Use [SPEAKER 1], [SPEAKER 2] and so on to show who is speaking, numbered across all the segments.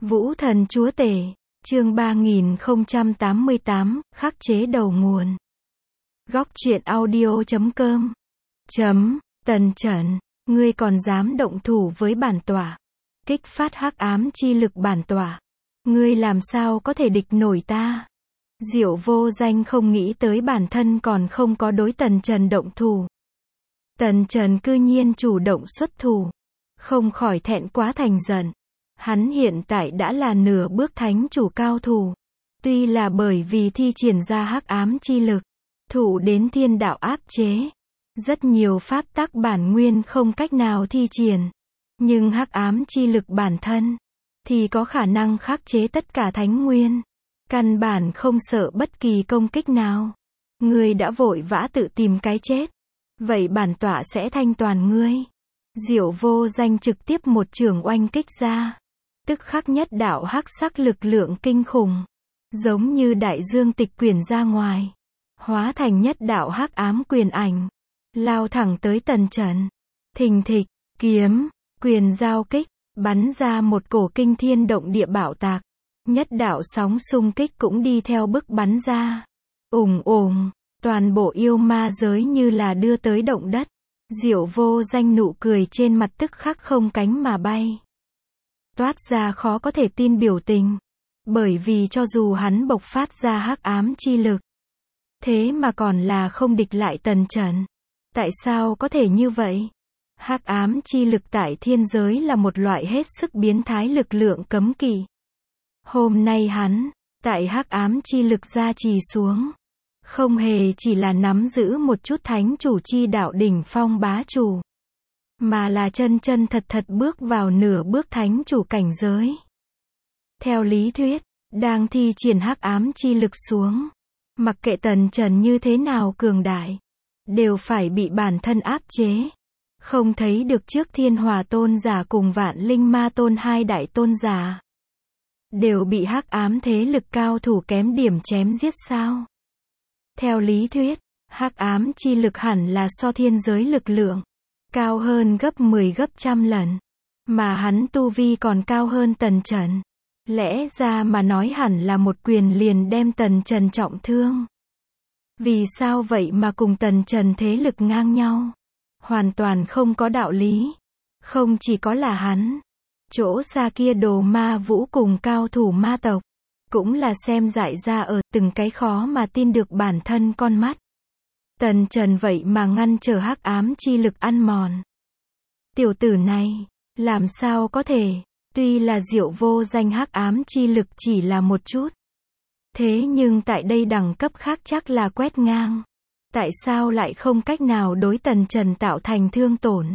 [SPEAKER 1] Vũ thần chúa tể, chương 3088, khắc chế đầu nguồn. Góc truyện audio.com. Tần Trần, ngươi còn dám động thủ với bản tọa, kích phát hắc ám chi lực bản tọa, ngươi làm sao có thể địch nổi ta? Diệu Vô Danh không nghĩ tới bản thân còn không có đối Tần Trần động thủ. Tần Trần cư nhiên chủ động xuất thủ, không khỏi thẹn quá thành giận. Hắn hiện tại đã là nửa bước thánh chủ cao thủ. Tuy là bởi vì thi triển ra hắc ám chi lực, thủ đến thiên đạo áp chế. Rất nhiều pháp tắc bản nguyên không cách nào thi triển. Nhưng hắc ám chi lực bản thân, thì có khả năng khắc chế tất cả thánh nguyên. Căn bản không sợ bất kỳ công kích nào. Ngươi đã vội vã tự tìm cái chết. Vậy bản tọa sẽ thanh toàn ngươi. Diệu Vô Danh trực tiếp một chưởng oanh kích ra. Tức khắc nhất đạo hắc sắc lực lượng kinh khủng, giống như đại dương tịch quyển ra ngoài, hóa thành nhất đạo hắc ám quyền ảnh, lao thẳng tới Tần Trần. Thình thịch, kiếm, quyền giao kích, bắn ra một cổ kinh thiên động địa bạo tạc. Nhất đạo sóng xung kích cũng đi theo bức bắn ra. Ùng ùng, toàn bộ yêu ma giới như là đưa tới động đất. Diệu Vô Danh nụ cười trên mặt tức khắc không cánh mà bay. Toát ra khó có thể tin biểu tình. Bởi vì cho dù hắn bộc phát ra hắc ám chi lực, thế mà còn là không địch lại Tần Trần. Tại sao có thể như vậy? Hắc ám chi lực tại thiên giới là một loại hết sức biến thái lực lượng cấm kỵ. Hôm nay hắn, tại hắc ám chi lực gia trì xuống, không hề chỉ là nắm giữ một chút thánh chủ chi đạo đỉnh phong bá chủ, mà là chân chân thật thật bước vào nửa bước thánh chủ cảnh giới. Theo lý thuyết, đang thi triển hắc ám chi lực xuống, mặc kệ Tần Trần như thế nào cường đại, đều phải bị bản thân áp chế. Không thấy được trước Thiên Hòa Tôn giả cùng Vạn Linh Ma Tôn hai đại tôn giả, đều bị hắc ám thế lực cao thủ kém điểm chém giết sao? Theo lý thuyết, hắc ám chi lực hẳn là so thiên giới lực lượng cao hơn gấp 10 gấp trăm lần, mà hắn tu vi còn cao hơn Tần Trần. Lẽ ra mà nói hẳn là một quyền liền đem Tần Trần trọng thương. Vì sao vậy mà cùng Tần Trần thế lực ngang nhau? Hoàn toàn không có đạo lý. Không chỉ có là hắn, chỗ xa kia Đồ Ma Vũ cùng cao thủ ma tộc, cũng là xem dại ra ở từng cái khó mà tin được bản thân con mắt. Tần Trần vậy mà ngăn trở hắc ám chi lực ăn mòn. Tiểu tử này, làm sao có thể? Tuy là Diệu Vô Danh hắc ám chi lực chỉ là một chút, thế nhưng tại đây đẳng cấp khác chắc là quét ngang. Tại sao lại không cách nào đối Tần Trần tạo thành thương tổn?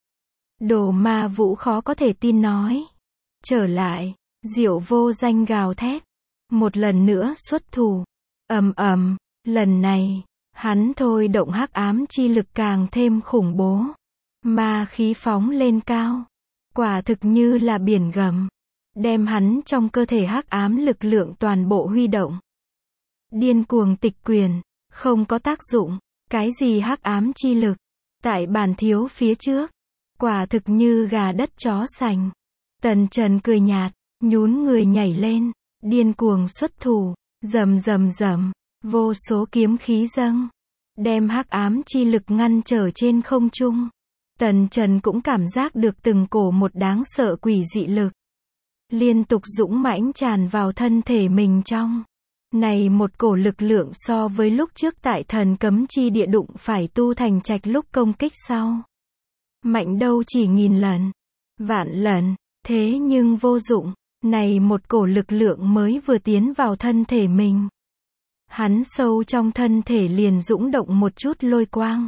[SPEAKER 1] Đồ Ma Vũ khó có thể tin nói. Trở lại, Diệu Vô Danh gào thét, một lần nữa xuất thủ. Ầm ầm, lần này, hắn thôi động hắc ám chi lực càng thêm khủng bố. Ma khí phóng lên cao, quả thực như là biển gầm, đem hắn trong cơ thể hắc ám lực lượng toàn bộ huy động. Điên cuồng tịch quyền, không có tác dụng. Cái gì hắc ám chi lực, tại bản thiếu phía trước, quả thực như gà đất chó sành. Tần Trần cười nhạt, nhún người nhảy lên, điên cuồng xuất thủ, rầm rầm rầm, vô số kiếm khí dâng, đem hắc ám chi lực ngăn trở trên không trung. Tần Trần cũng cảm giác được từng cổ một đáng sợ quỷ dị lực, liên tục dũng mãnh tràn vào thân thể mình trong. Này một cổ lực lượng so với lúc trước tại thần cấm chi địa đụng phải Tu Thành Trạch lúc công kích sau, mạnh đâu chỉ nghìn lần, vạn lần, thế nhưng vô dụng. Này một cổ lực lượng mới vừa tiến vào thân thể mình, hắn sâu trong thân thể liền dũng động một chút lôi quang,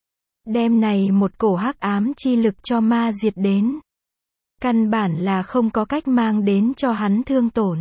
[SPEAKER 1] đem này một cổ hắc ám chi lực cho ma diệt đến. Căn bản là không có cách mang đến cho hắn thương tổn.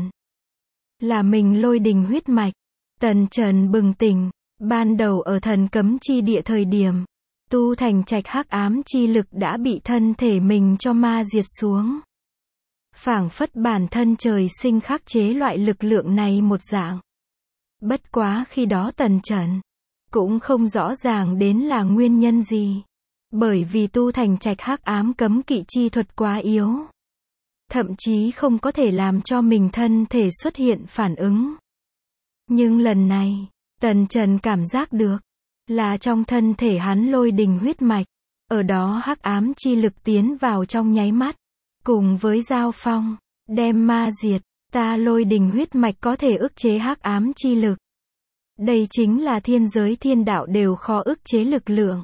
[SPEAKER 1] Là mình lôi đình huyết mạch. Tần Trần bừng tỉnh, ban đầu ở thần cấm chi địa thời điểm, Tu Thành Trạch hắc ám chi lực đã bị thân thể mình cho ma diệt xuống. Phảng phất bản thân trời sinh khắc chế loại lực lượng này một dạng. Bất quá khi đó Tần Trần cũng không rõ ràng đến là nguyên nhân gì. Bởi vì Tu Thành Trạch hắc ám cấm kỵ chi thuật quá yếu. thậm chí không có thể làm cho mình thân thể xuất hiện phản ứng. Nhưng lần này, Tần Trần cảm giác được, là trong thân thể hắn lôi đình huyết mạch, ở đó hắc ám chi lực tiến vào trong nháy mắt, cùng với giao phong, đem ma diệt, ta lôi đình huyết mạch có thể ức chế hắc ám chi lực. Đây chính là thiên giới thiên đạo đều khó ức chế lực lượng.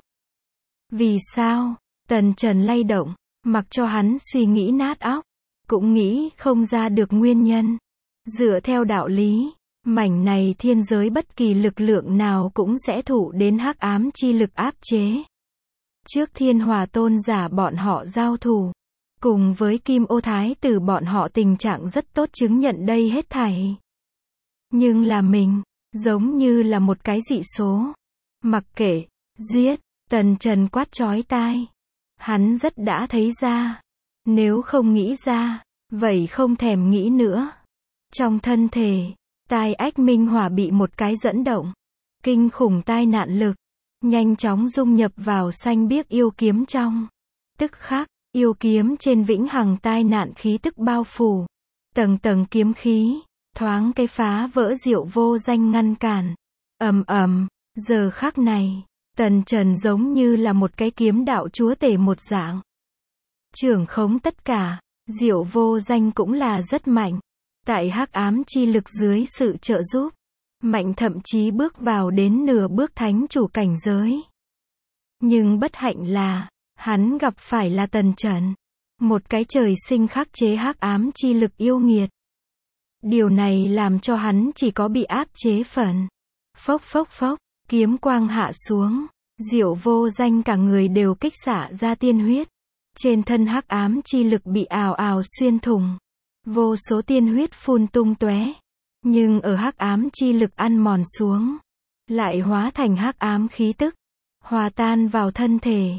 [SPEAKER 1] Vì sao? Tần Trần lay động, mặc cho hắn suy nghĩ nát óc, cũng nghĩ không ra được nguyên nhân. Dựa theo đạo lý, mảnh này thiên giới bất kỳ lực lượng nào cũng sẽ thụ đến hắc ám chi lực áp chế. Trước Thiên Hòa tôn giả bọn họ giao thủ, cùng với Kim Ô Thái tử bọn họ tình trạng rất tốt chứng nhận đây hết thảy. Nhưng là mình, giống như là một cái dị số. Mặc kệ, giết, Tần Trần quát chói tai. Hắn rất đã thấy ra. Nếu không nghĩ ra, vậy không thèm nghĩ nữa. Trong thân thể, tai ách minh hỏa bị một cái dẫn động. Kinh khủng tai nạn lực, nhanh chóng dung nhập vào xanh biếc yêu kiếm trong. Tức khắc, yêu kiếm trên vĩnh hằng tai nạn khí tức bao phủ. Tầng tầng kiếm khí, thoáng cái phá vỡ diệu vô danh ngăn cản. Ầm ầm, giờ khắc này, Tần Trần giống như là một cái kiếm đạo chúa tể một dạng. Trưởng khống tất cả, diệu vô danh cũng là rất mạnh. Tại hắc ám chi lực dưới sự trợ giúp, mạnh thậm chí bước vào đến nửa bước thánh chủ cảnh giới. Nhưng bất hạnh là, hắn gặp phải là Tần Trần, một cái trời sinh khắc chế hắc ám chi lực yêu nghiệt. Điều này làm cho hắn chỉ có bị áp chế phần. Phốc phốc phốc, kiếm quang hạ xuống, diệu vô danh cả người đều kích xả ra tiên huyết. Trên thân hắc ám chi lực bị ào ào xuyên thủng. Vô số tiên huyết phun tung tóe. Nhưng ở hắc ám chi lực ăn mòn xuống, lại hóa thành hắc ám khí tức, hòa tan vào thân thể.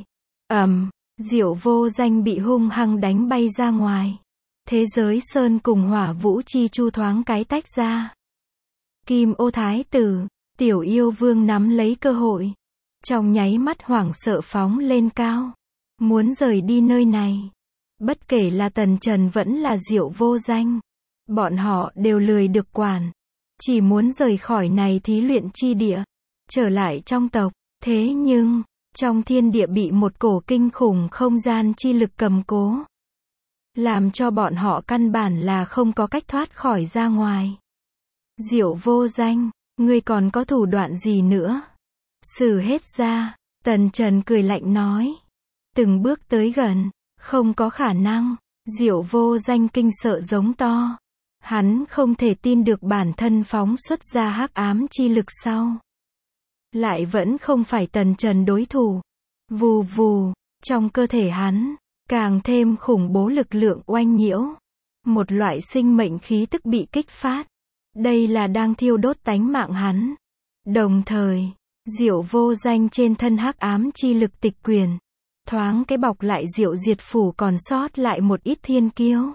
[SPEAKER 1] Diệu vô danh bị hung hăng đánh bay ra ngoài. Thế giới sơn cùng hỏa vũ chi chu thoáng cái tách ra. Kim Ô Thái tử, tiểu yêu vương nắm lấy cơ hội, trong nháy mắt hoảng sợ phóng lên cao, muốn rời đi nơi này. Bất kể là Tần Trần vẫn là Diệu vô danh, bọn họ đều lười được quản, chỉ muốn rời khỏi này thí luyện chi địa, trở lại trong tộc. Thế nhưng, trong thiên địa bị một cổ kinh khủng không gian chi lực cầm cố, làm cho bọn họ căn bản là không có cách thoát khỏi ra ngoài. Diệu vô danh, ngươi còn có thủ đoạn gì nữa? Sử hết ra, Tần Trần cười lạnh nói. Từng bước tới gần, không có khả năng. Diệu vô danh kinh sợ giống to. Hắn không thể tin được bản thân phóng xuất ra hắc ám chi lực sau, lại vẫn không phải Tần Trần đối thủ. Vù vù, trong cơ thể hắn, càng thêm khủng bố lực lượng oanh nhiễu. Một loại sinh mệnh khí tức bị kích phát. Đây là đang thiêu đốt tánh mạng hắn. Đồng thời, Diệu vô danh trên thân hắc ám chi lực tịch quyền, thoáng cái bọc lại Diệu diệt phủ còn sót lại một ít thiên kiêu.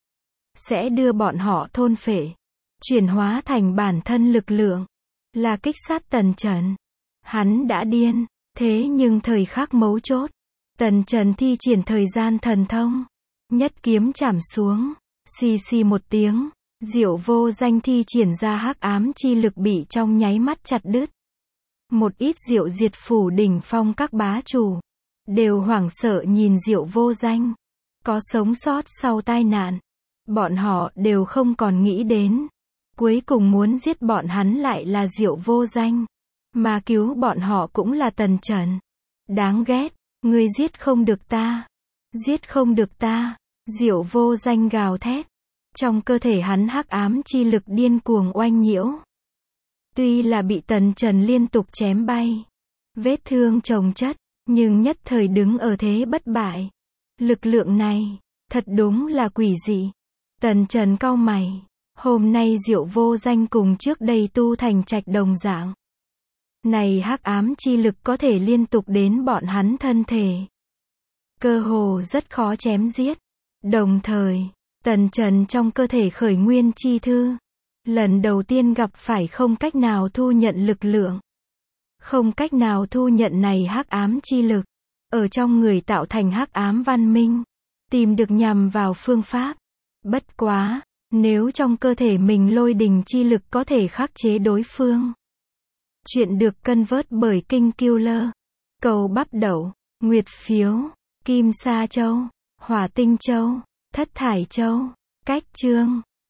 [SPEAKER 1] Sẽ đưa bọn họ thôn phệ, chuyển hóa thành bản thân lực lượng, là kích sát Tần Trần. Hắn đã điên, thế nhưng thời khắc mấu chốt, Tần Trần thi triển thời gian thần thông, nhất kiếm chảm xuống, xì xì một tiếng, Diệu vô danh thi triển ra hắc ám chi lực bị trong nháy mắt chặt đứt. Một ít Diệu diệt phủ đỉnh phong các bá chủ, đều hoảng sợ nhìn Diệu vô danh, có sống sót sau tai nạn. Bọn họ đều không còn nghĩ đến, cuối cùng muốn giết bọn hắn lại là Diệu vô danh, mà cứu bọn họ cũng là Tần Trần. Đáng ghét, ngươi giết không được ta, giết không được ta. Diệu vô danh gào thét, trong cơ thể hắn hắc ám chi lực điên cuồng oanh nhiễu. Tuy là bị Tần Trần liên tục chém bay, vết thương chồng chất, nhưng nhất thời đứng ở thế bất bại. Lực lượng này, thật đúng là quỷ dị. Tần Trần cau mày, hôm nay Diệu vô danh cùng trước đây tu thành trạch đồng dạng. Này hắc ám chi lực có thể liên tục đến bọn hắn thân thể, cơ hồ rất khó chém giết. Đồng thời, Tần Trần trong cơ thể khởi nguyên chi thư, lần đầu tiên gặp phải không cách nào thu nhận lực lượng, không cách nào thu nhận này hắc ám chi lực, ở trong người tạo thành hắc ám văn minh, tìm được nhằm vào phương pháp. Bất quá, nếu trong cơ thể mình lôi đình chi lực có thể khắc chế đối phương. Chuyện được cân vớt bởi Kinh Killer. Cầu Bắp Đậu, Nguyệt Phiếu, Kim Sa Châu, Hỏa Tinh Châu, Thất Thải Châu. Cách chương